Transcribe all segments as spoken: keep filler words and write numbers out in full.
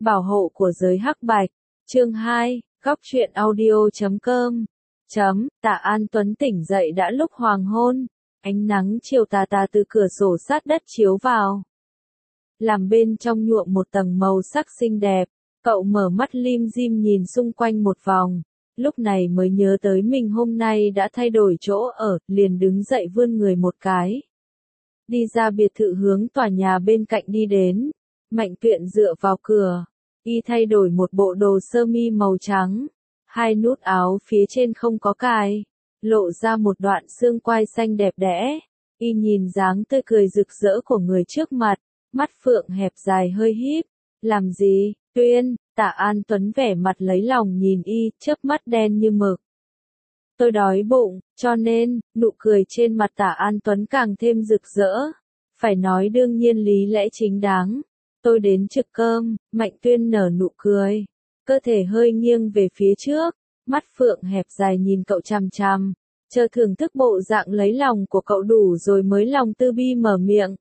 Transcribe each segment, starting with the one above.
Bảo hộ của giới hắc bạch. Chương hai, góc truyện audio chấm com. Chấm, Tạ An Tuấn tỉnh dậy đã lúc hoàng hôn, ánh nắng chiều tà tà từ cửa sổ sát đất chiếu vào. Làm bên trong nhuộm một tầng màu sắc xinh đẹp, cậu mở mắt lim dim nhìn xung quanh một vòng, lúc này mới nhớ tới mình hôm nay đã thay đổi chỗ ở, liền đứng dậy vươn người một cái. Đi ra biệt thự hướng tòa nhà bên cạnh đi đến, Mạnh Tuyện dựa vào cửa, y thay đổi một bộ đồ sơ mi màu trắng, hai nút áo phía trên không có cài, lộ ra một đoạn xương quai xanh đẹp đẽ, y nhìn dáng tươi cười rực rỡ của người trước mặt, mắt phượng hẹp dài hơi híp, làm gì, Tuyên, Tạ An Tuấn vẻ mặt lấy lòng nhìn y, chớp mắt đen như mực. Tôi đói bụng, cho nên, nụ cười trên mặt Tạ An Tuấn càng thêm rực rỡ, phải nói đương nhiên lý lẽ chính đáng. Tôi đến trực cơm, Mạnh Tuyên nở nụ cười, cơ thể hơi nghiêng về phía trước, mắt phượng hẹp dài nhìn cậu chằm chằm, chờ thưởng thức bộ dạng lấy lòng của cậu đủ rồi mới lòng tư bi mở miệng.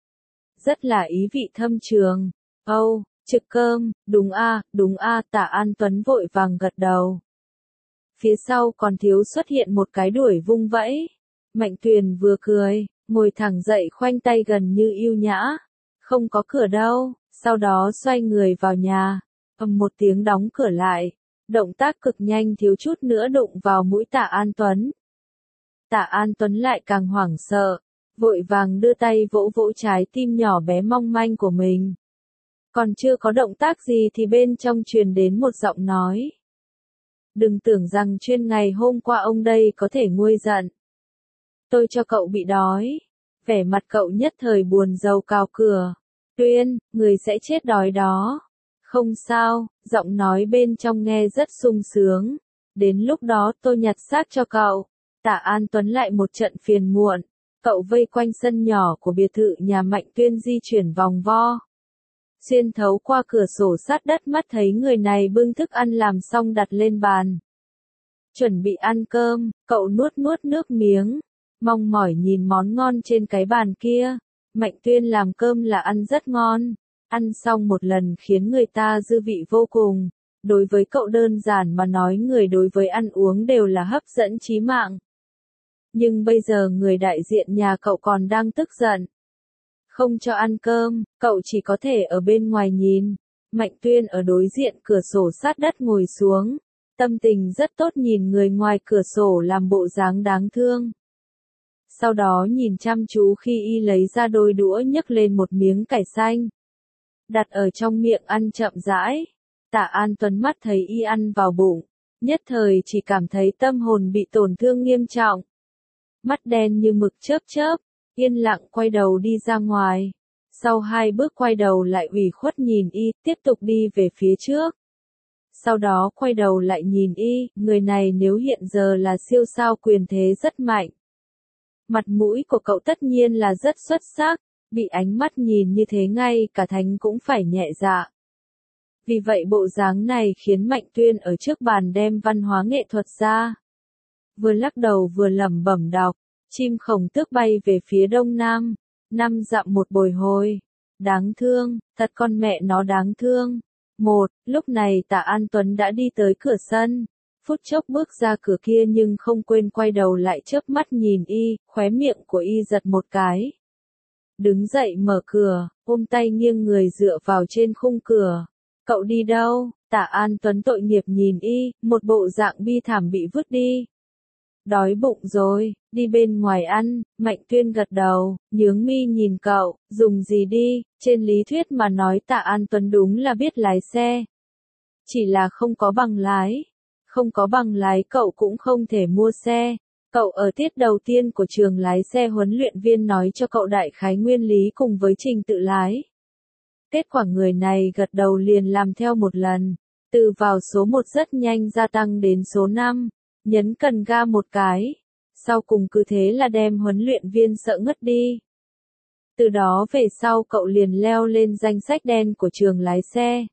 Rất là ý vị thâm trường. Âu, oh, trực cơm, đúng a, đúng a, Tạ An Tuấn vội vàng gật đầu. Phía sau còn thiếu xuất hiện một cái đuổi vung vẫy. Mạnh Tuyền vừa cười, ngồi thẳng dậy khoanh tay gần như yêu nhã. Không có cửa đâu, sau đó xoay người vào nhà, ầm một tiếng đóng cửa lại, động tác cực nhanh thiếu chút nữa đụng vào mũi Tạ An Tuấn. Tạ An Tuấn lại càng hoảng sợ, vội vàng đưa tay vỗ vỗ trái tim nhỏ bé mong manh của mình. Còn chưa có động tác gì thì bên trong truyền đến một giọng nói. Đừng tưởng rằng chuyên ngày hôm qua ông đây có thể nguôi giận. Tôi cho cậu bị đói. Vẻ mặt cậu nhất thời buồn rầu cào cửa. Tuyên, người sẽ chết đói đó. Không sao, giọng nói bên trong nghe rất sung sướng. Đến lúc đó tôi nhặt xác cho cậu. Tạ An Tuấn lại một trận phiền muộn. Cậu vây quanh sân nhỏ của biệt thự nhà Mạnh Tuyên di chuyển vòng vo. Xuyên thấu qua cửa sổ sát đất mắt thấy người này bưng thức ăn làm xong đặt lên bàn. Chuẩn bị ăn cơm, cậu nuốt nuốt nước miếng. Mong mỏi nhìn món ngon trên cái bàn kia. Mạnh Tuyên làm cơm là ăn rất ngon. Ăn xong một lần khiến người ta dư vị vô cùng. Đối với cậu đơn giản mà nói người đối với ăn uống đều là hấp dẫn chí mạng. Nhưng bây giờ người đại diện nhà cậu còn đang tức giận. Không cho ăn cơm, cậu chỉ có thể ở bên ngoài nhìn. Mạnh Tuyên ở đối diện cửa sổ sát đất ngồi xuống. Tâm tình rất tốt nhìn người ngoài cửa sổ làm bộ dáng đáng thương. Sau đó nhìn chăm chú khi y lấy ra đôi đũa nhấc lên một miếng cải xanh. Đặt ở trong miệng ăn chậm rãi. Tạ An Tuấn mắt thấy y ăn vào bụng. Nhất thời chỉ cảm thấy tâm hồn bị tổn thương nghiêm trọng. Mắt đen như mực chớp chớp. Yên lặng quay đầu đi ra ngoài. Sau hai bước quay đầu lại ủy khuất nhìn y, tiếp tục đi về phía trước. Sau đó quay đầu lại nhìn y, người này nếu hiện giờ là siêu sao quyền thế rất mạnh. Mặt mũi của cậu tất nhiên là rất xuất sắc, bị ánh mắt nhìn như thế ngay cả thánh cũng phải nhẹ dạ. Vì vậy bộ dáng này khiến Mạnh Tuyên ở trước bàn đem văn hóa nghệ thuật ra. Vừa lắc đầu vừa lẩm bẩm đọc, chim khổng tước bay về phía đông nam, năm dặm một bồi hồi. Đáng thương, thật con mẹ nó đáng thương. Một, lúc này Tạ An Tuấn đã đi tới cửa sân. Phút chốc bước ra cửa kia nhưng không quên quay đầu lại chớp mắt nhìn y, khóe miệng của y giật một cái. Đứng dậy mở cửa, ôm tay nghiêng người dựa vào trên khung cửa. Cậu đi đâu? Tạ An Tuấn tội nghiệp nhìn y, một bộ dạng bi thảm bị vứt đi. Đói bụng rồi, đi bên ngoài ăn. Mạnh Tuyên gật đầu, nhướng mi nhìn cậu, dùng gì đi, trên lý thuyết mà nói Tạ An Tuấn đúng là biết lái xe. Chỉ là không có bằng lái. Không có bằng lái cậu cũng không thể mua xe. Cậu ở tiết đầu tiên của trường lái xe huấn luyện viên nói cho cậu đại khái nguyên lý cùng với trình tự lái. Kết quả người này gật đầu liền làm theo một lần. Từ vào số một rất nhanh gia tăng đến số năm. Nhấn cần ga một cái. Sau cùng cứ thế là đem huấn luyện viên sợ ngất đi. Từ đó về sau cậu liền leo lên danh sách đen của trường lái xe.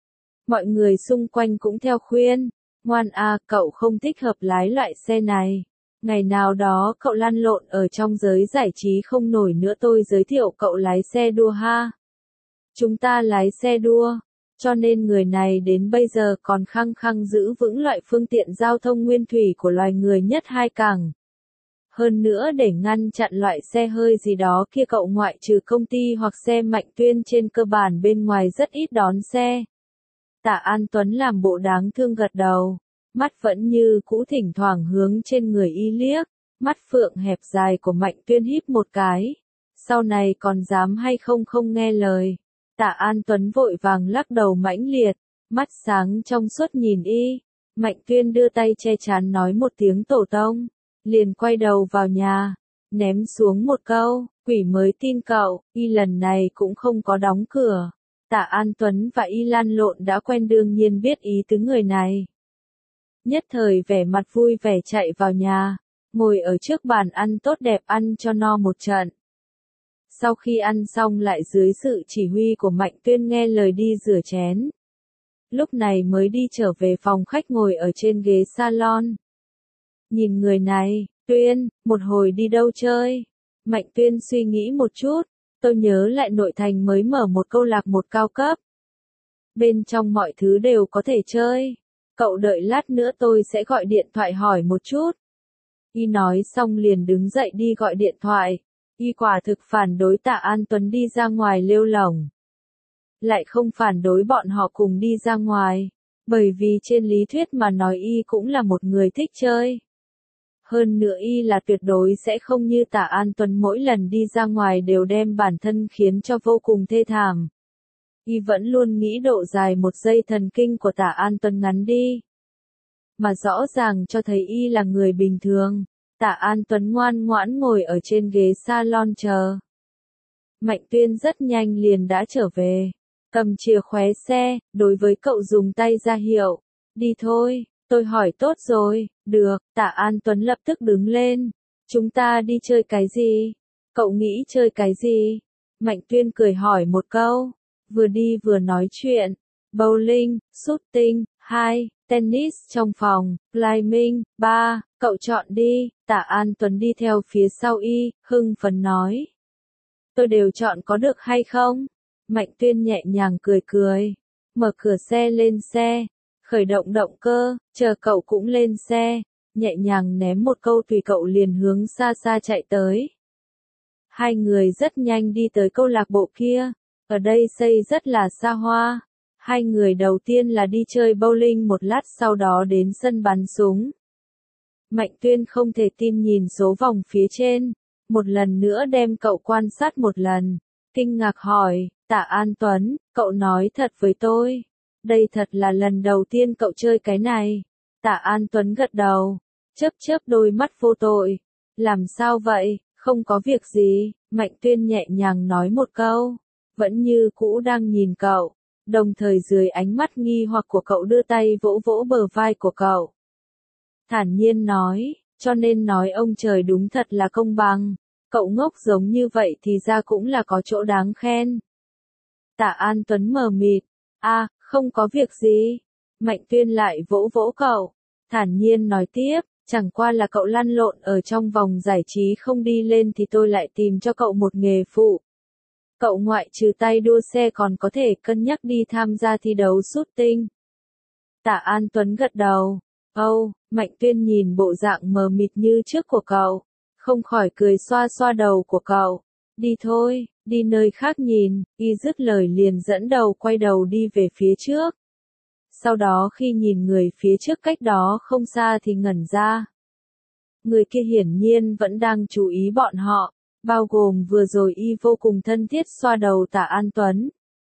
Mọi người xung quanh cũng theo khuyên. Ngoan a, cậu không thích hợp lái loại xe này. Ngày nào đó cậu lăn lộn ở trong giới giải trí không nổi nữa tôi giới thiệu cậu lái xe đua ha. Chúng ta lái xe đua. Cho nên người này đến bây giờ còn khăng khăng giữ vững loại phương tiện giao thông nguyên thủy của loài người nhất hai cẳng. Hơn nữa để ngăn chặn loại xe hơi gì đó kia cậu ngoại trừ công ty hoặc xe Mạnh Tuyên trên cơ bản bên ngoài rất ít đón xe. Tạ An Tuấn làm bộ đáng thương gật đầu, mắt vẫn như cũ thỉnh thoảng hướng trên người y liếc, mắt phượng hẹp dài của Mạnh Tuyên híp một cái. Sau này còn dám hay không không nghe lời. Tạ An Tuấn vội vàng lắc đầu mãnh liệt, mắt sáng trong suốt nhìn y. Mạnh Tuyên đưa tay che chắn nói một tiếng tổ tông, liền quay đầu vào nhà, ném xuống một câu, quỷ mới tin cậu, y lần này cũng không có đóng cửa. Tạ An Tuấn và y lan lộn đã quen đương nhiên biết ý tứ người này. Nhất thời vẻ mặt vui vẻ chạy vào nhà, ngồi ở trước bàn ăn tốt đẹp ăn cho no một trận. Sau khi ăn xong lại dưới sự chỉ huy của Mạnh Tuyên nghe lời đi rửa chén. Lúc này mới đi trở về phòng khách ngồi ở trên ghế salon. Nhìn người này, Tuyên, một hồi đi đâu chơi? Mạnh Tuyên suy nghĩ một chút, tôi nhớ lại nội thành mới mở một câu lạc bộ cao cấp. Bên trong mọi thứ đều có thể chơi. Cậu đợi lát nữa tôi sẽ gọi điện thoại hỏi một chút. Y nói xong liền đứng dậy đi gọi điện thoại. Y quả thực phản đối Tạ An Tuấn đi ra ngoài lêu lổng. Lại không phản đối bọn họ cùng đi ra ngoài. Bởi vì trên lý thuyết mà nói y cũng là một người thích chơi. Hơn nữa y là tuyệt đối sẽ không như Tạ An Tuấn mỗi lần đi ra ngoài đều đem bản thân khiến cho vô cùng thê thảm. Y vẫn luôn nghĩ độ dài một giây thần kinh của Tạ An Tuấn ngắn đi. Mà rõ ràng cho thấy y là người bình thường. Tạ An Tuấn ngoan ngoãn ngồi ở trên ghế salon chờ. Mạnh Tuyên rất nhanh liền đã trở về. Cầm chìa khóa xe, đối với cậu dùng tay ra hiệu. Đi thôi, tôi hỏi tốt rồi, được, Tạ An Tuấn lập tức đứng lên. Chúng ta đi chơi cái gì? Cậu nghĩ chơi cái gì? Mạnh Tuyên cười hỏi một câu. Vừa đi vừa nói chuyện. Bowling, shooting, hai, tennis trong phòng, climbing, ba, cậu chọn đi. Tạ An Tuấn đi theo phía sau y, hưng phấn nói. Tôi đều chọn có được hay không? Mạnh Tuyên nhẹ nhàng cười cười. Mở cửa xe lên xe. Khởi động động cơ, chờ cậu cũng lên xe. Nhẹ nhàng ném một câu tùy cậu liền hướng xa xa chạy tới. Hai người rất nhanh đi tới câu lạc bộ kia. Ở đây xây rất là xa hoa. Hai người đầu tiên là đi chơi bowling một lát sau đó đến sân bắn súng. Mạnh Tuyên không thể tin nhìn số vòng phía trên. Một lần nữa đem cậu quan sát một lần. Kinh ngạc hỏi, Tạ An Tuấn, cậu nói thật với tôi. Đây thật là lần đầu tiên cậu chơi cái này. Tạ An Tuấn gật đầu. Chớp chớp đôi mắt vô tội. Làm sao vậy, không có việc gì. Mạnh Tuyên nhẹ nhàng nói một câu. Vẫn như cũ đang nhìn cậu. Đồng thời dưới ánh mắt nghi hoặc của cậu đưa tay vỗ vỗ bờ vai của cậu. Thản nhiên nói, cho nên nói ông trời đúng thật là công bằng. Cậu ngốc giống như vậy thì ra cũng là có chỗ đáng khen. Tạ An Tuấn mờ mịt. À, không có việc gì. Mạnh Tuyên lại vỗ vỗ cậu. Thản nhiên nói tiếp, chẳng qua là cậu lăn lộn ở trong vòng giải trí không đi lên thì tôi lại tìm cho cậu một nghề phụ. Cậu ngoại trừ tay đua xe còn có thể cân nhắc đi tham gia thi đấu shooting. Tạ An Tuấn gật đầu. Âu, oh, Mạnh Tuyên nhìn bộ dạng mờ mịt như trước của cậu. Không khỏi cười xoa xoa đầu của cậu. Đi thôi, đi nơi khác nhìn, y dứt lời liền dẫn đầu quay đầu đi về phía trước. Sau đó khi nhìn người phía trước cách đó không xa thì ngẩn ra. Người kia hiển nhiên vẫn đang chú ý bọn họ, bao gồm vừa rồi y vô cùng thân thiết xoa đầu Tạ An Tuấn.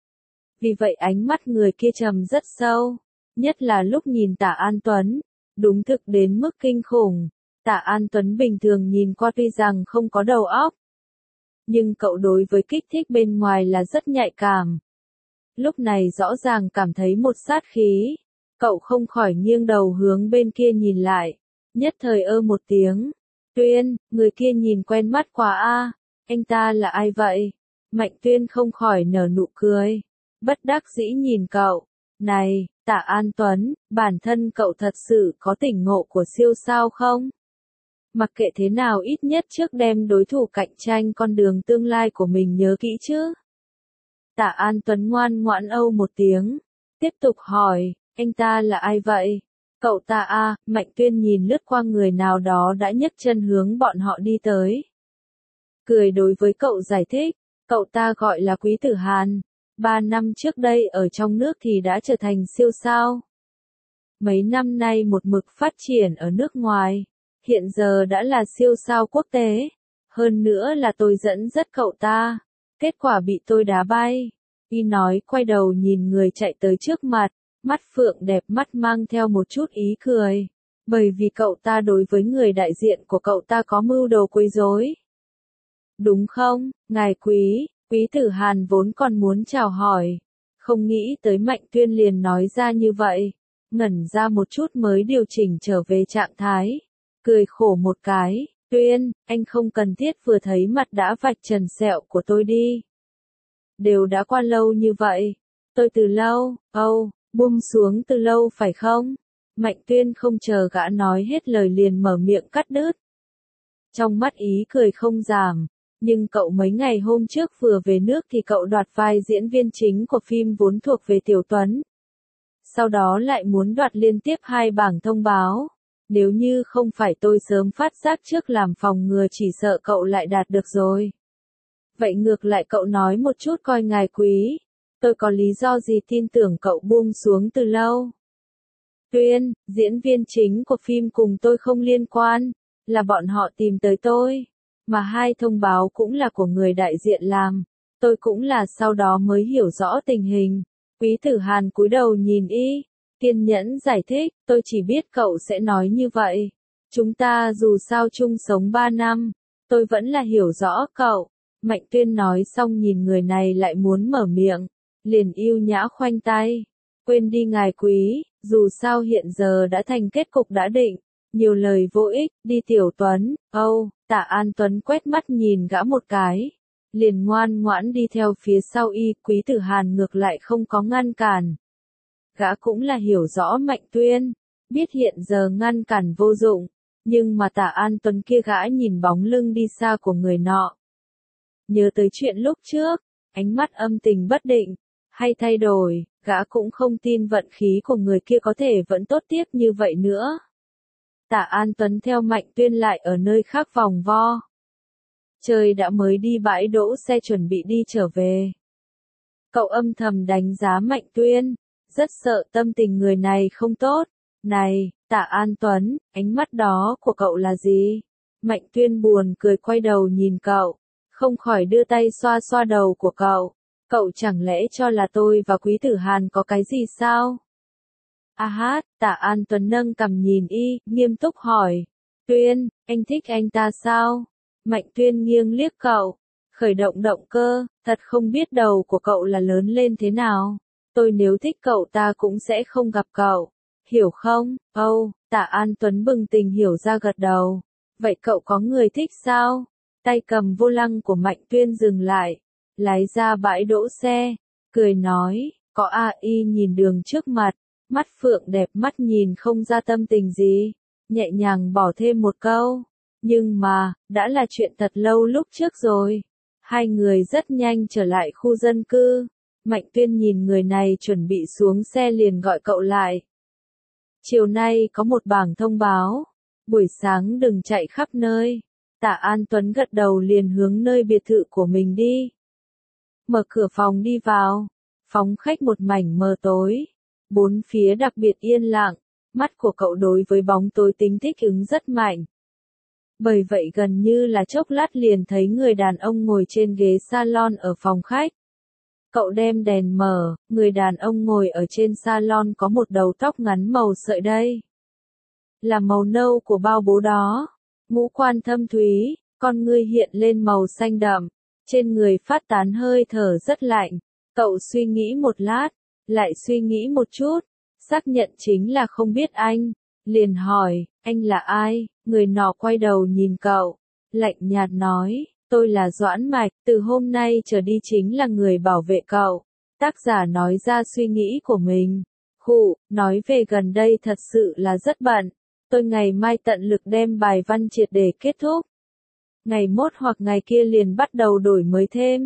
Vì vậy ánh mắt người kia trầm rất sâu, nhất là lúc nhìn Tạ An Tuấn, đúng thực đến mức kinh khủng. Tạ An Tuấn bình thường nhìn qua tuy rằng không có đầu óc, nhưng cậu đối với kích thích bên ngoài là rất nhạy cảm. Lúc này rõ ràng cảm thấy một sát khí, cậu không khỏi nghiêng đầu hướng bên kia nhìn lại, nhất thời ơ một tiếng. Tuyên, người kia nhìn quen mắt quá a, anh ta là ai vậy? Mạnh Tuyên không khỏi nở nụ cười, bất đắc dĩ nhìn cậu. Này, Tạ An Tuấn, bản thân cậu thật sự có tỉnh ngộ của siêu sao không? Mặc kệ thế nào ít nhất trước đem đối thủ cạnh tranh con đường tương lai của mình nhớ kỹ chứ. Tạ An Tuấn ngoan ngoãn âu một tiếng, tiếp tục hỏi, anh ta là ai vậy? Cậu ta à, Mạnh Tuyên nhìn lướt qua người nào đó đã nhấc chân hướng bọn họ đi tới. Cười đối với cậu giải thích, cậu ta gọi là Quý Tử Hàn. Ba năm trước đây ở trong nước thì đã trở thành siêu sao. Mấy năm nay một mực phát triển ở nước ngoài, hiện giờ đã là siêu sao quốc tế. Hơn nữa là tôi dẫn dắt cậu ta, kết quả bị tôi đá bay. Y nói quay đầu nhìn người chạy tới trước mặt, mắt phượng đẹp mắt mang theo một chút ý cười. Bởi vì cậu ta đối với người đại diện của cậu ta có mưu đồ quấy rối. Đúng không, ngài Quý? Quý Tử Hàn vốn còn muốn chào hỏi, không nghĩ tới Mạnh Tuyên liền nói ra như vậy, ngẩn ra một chút mới điều chỉnh trở về trạng thái, cười khổ một cái, Tuyên, anh không cần thiết vừa thấy mặt đã vạch trần sẹo của tôi đi. Đều đã qua lâu như vậy, tôi từ lâu, âu, oh, buông xuống từ lâu phải không? Mạnh Tuyên không chờ gã nói hết lời liền mở miệng cắt đứt. Trong mắt ý cười không giảm. Nhưng cậu mấy ngày hôm trước vừa về nước thì cậu đoạt vai diễn viên chính của phim vốn thuộc về Tiểu Tuấn. Sau đó lại muốn đoạt liên tiếp hai bảng thông báo. Nếu như không phải tôi sớm phát giác trước làm phòng ngừa chỉ sợ cậu lại đạt được rồi. Vậy ngược lại cậu nói một chút coi ngài Quý. Tôi có lý do gì tin tưởng cậu buông xuống từ lâu. Tuyên, diễn viên chính của phim cùng tôi không liên quan. Là bọn họ tìm tới tôi. Mà hai thông báo cũng là của người đại diện làm, tôi cũng là sau đó mới hiểu rõ tình hình. Quý Tử Hàn cúi đầu nhìn y, kiên nhẫn giải thích, tôi chỉ biết cậu sẽ nói như vậy. Chúng ta dù sao chung sống ba năm, tôi vẫn là hiểu rõ cậu. Mạnh Tuyên nói xong nhìn người này lại muốn mở miệng, liền yêu nhã khoanh tay. Quên đi ngài Quý, dù sao hiện giờ đã thành kết cục đã định. Nhiều lời vô ích, đi Tiểu Tuấn, âu, oh, Tạ An Tuấn quét mắt nhìn gã một cái. Liền ngoan ngoãn đi theo phía sau y, Quý Tử Hàn ngược lại không có ngăn cản. Gã cũng là hiểu rõ Mạnh Tuyên, biết hiện giờ ngăn cản vô dụng, nhưng mà Tạ An Tuấn kia gã nhìn bóng lưng đi xa của người nọ. Nhớ tới chuyện lúc trước, ánh mắt âm tình bất định, hay thay đổi, gã cũng không tin vận khí của người kia có thể vẫn tốt tiếp như vậy nữa. Tạ An Tuấn theo Mạnh Tuyên lại ở nơi khác vòng vo. Trời đã mới đi bãi đỗ xe chuẩn bị đi trở về. Cậu âm thầm đánh giá Mạnh Tuyên, rất sợ tâm tình người này không tốt. Này, Tạ An Tuấn, ánh mắt đó của cậu là gì? Mạnh Tuyên buồn cười quay đầu nhìn cậu, không khỏi đưa tay xoa xoa đầu của cậu. Cậu chẳng lẽ cho là tôi và Quý Tử Hàn có cái gì sao? A hát, Tạ An Tuấn nâng cằm nhìn y, nghiêm túc hỏi. Tuyên, anh thích anh ta sao? Mạnh Tuyên nghiêng liếc cậu, khởi động động cơ, thật không biết đầu của cậu là lớn lên thế nào. Tôi nếu thích cậu ta cũng sẽ không gặp cậu. Hiểu không? Âu, oh, Tạ An Tuấn bừng tỉnh hiểu ra gật đầu. Vậy cậu có người thích sao? Tay cầm vô lăng của Mạnh Tuyên dừng lại, lái ra bãi đỗ xe, cười nói, có a y nhìn đường trước mặt. Mắt phượng đẹp mắt nhìn không ra tâm tình gì, nhẹ nhàng bỏ thêm một câu. Nhưng mà, đã là chuyện thật lâu lúc trước rồi. Hai người rất nhanh trở lại khu dân cư. Mạnh Tuyên nhìn người này chuẩn bị xuống xe liền gọi cậu lại. Chiều nay có một bảng thông báo. Buổi sáng đừng chạy khắp nơi. Tạ An Tuấn gật đầu liền hướng nơi biệt thự của mình đi. Mở cửa phòng đi vào. Phòng khách một mảnh mờ tối. Bốn phía đặc biệt yên lặng, mắt của cậu đối với bóng tối tính thích ứng rất mạnh. Bởi vậy gần như là chốc lát liền thấy người đàn ông ngồi trên ghế salon ở phòng khách. Cậu đem đèn mở, người đàn ông ngồi ở trên salon có một đầu tóc ngắn màu sợi đây. Là màu nâu của bao bố đó, ngũ quan thâm thúy, con ngươi hiện lên màu xanh đậm, trên người phát tán hơi thở rất lạnh. Cậu suy nghĩ một lát. Lại suy nghĩ một chút, xác nhận chính là không biết anh, liền hỏi, anh là ai? Người nọ quay đầu nhìn cậu, lạnh nhạt nói, tôi là Doãn Mạch, từ hôm nay trở đi chính là người bảo vệ cậu. Tác giả nói ra suy nghĩ của mình, khụ, nói về gần đây thật sự là rất bận, tôi ngày mai tận lực đem bài văn triệt để kết thúc. Ngày mốt hoặc ngày kia liền bắt đầu đổi mới thêm.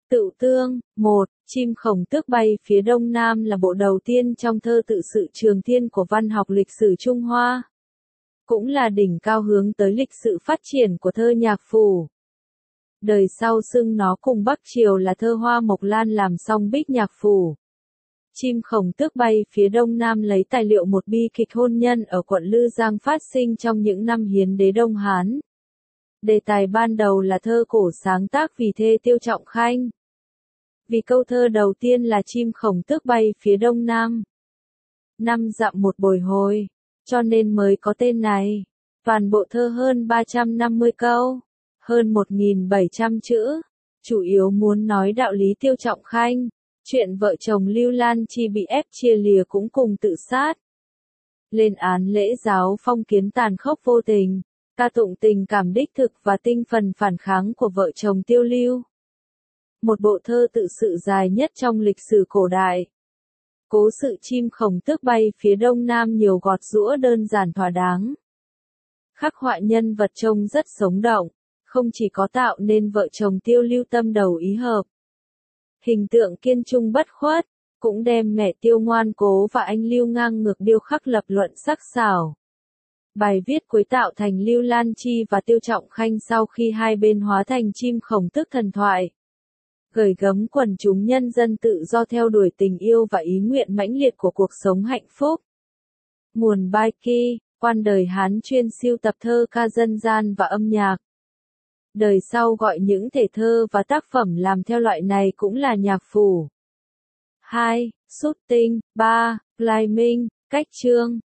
Tự tương, một, chim khổng tước bay phía đông nam là bộ đầu tiên trong thơ tự sự trường thiên của văn học lịch sử Trung Hoa. Cũng là đỉnh cao hướng tới lịch sự phát triển của thơ nhạc phủ. Đời sau xưng nó cùng Bắc Triều là thơ Hoa Mộc Lan làm song bích nhạc phủ. Chim khổng tước bay phía đông nam lấy tài liệu một bi kịch hôn nhân ở quận Lư Giang phát sinh trong những năm hiến đế Đông Hán. Đề tài ban đầu là thơ cổ sáng tác vì thê Tiêu Trọng Khanh. Vì câu thơ đầu tiên là chim khổng tước bay phía đông nam. Năm dặm một bồi hồi, cho nên mới có tên này. Toàn bộ thơ hơn ba trăm năm mươi câu, hơn một nghìn bảy trăm chữ, chủ yếu muốn nói đạo lý Tiêu Trọng Khanh. Chuyện vợ chồng Lưu Lan Chi bị ép chia lìa cũng cùng tự sát. Lên án lễ giáo phong kiến tàn khốc vô tình, ca tụng tình cảm đích thực và tinh thần phản kháng của vợ chồng Tiêu Lưu. Một bộ thơ tự sự dài nhất trong lịch sử cổ đại. Cố sự chim khổng tước bay phía đông nam nhiều gọt giũa đơn giản thỏa đáng. Khắc họa nhân vật trông rất sống động, không chỉ có tạo nên vợ chồng Tiêu Lưu tâm đầu ý hợp. Hình tượng kiên trung bất khuất, cũng đem mẹ Tiêu ngoan cố và anh Lưu ngang ngược điêu khắc lập luận sắc sảo. Bài viết cuối tạo thành Lưu Lan Chi và Tiêu Trọng Khanh sau khi hai bên hóa thành chim khổng tước thần thoại. Gửi gắm quần chúng nhân dân tự do theo đuổi tình yêu và ý nguyện mãnh liệt của cuộc sống hạnh phúc. Nguồn Baiki, quan đời Hán chuyên sưu tập thơ ca dân gian và âm nhạc. Đời sau gọi những thể thơ và tác phẩm làm theo loại này cũng là nhạc phủ. hai. Shooting. ba. Climbing. Cách chương.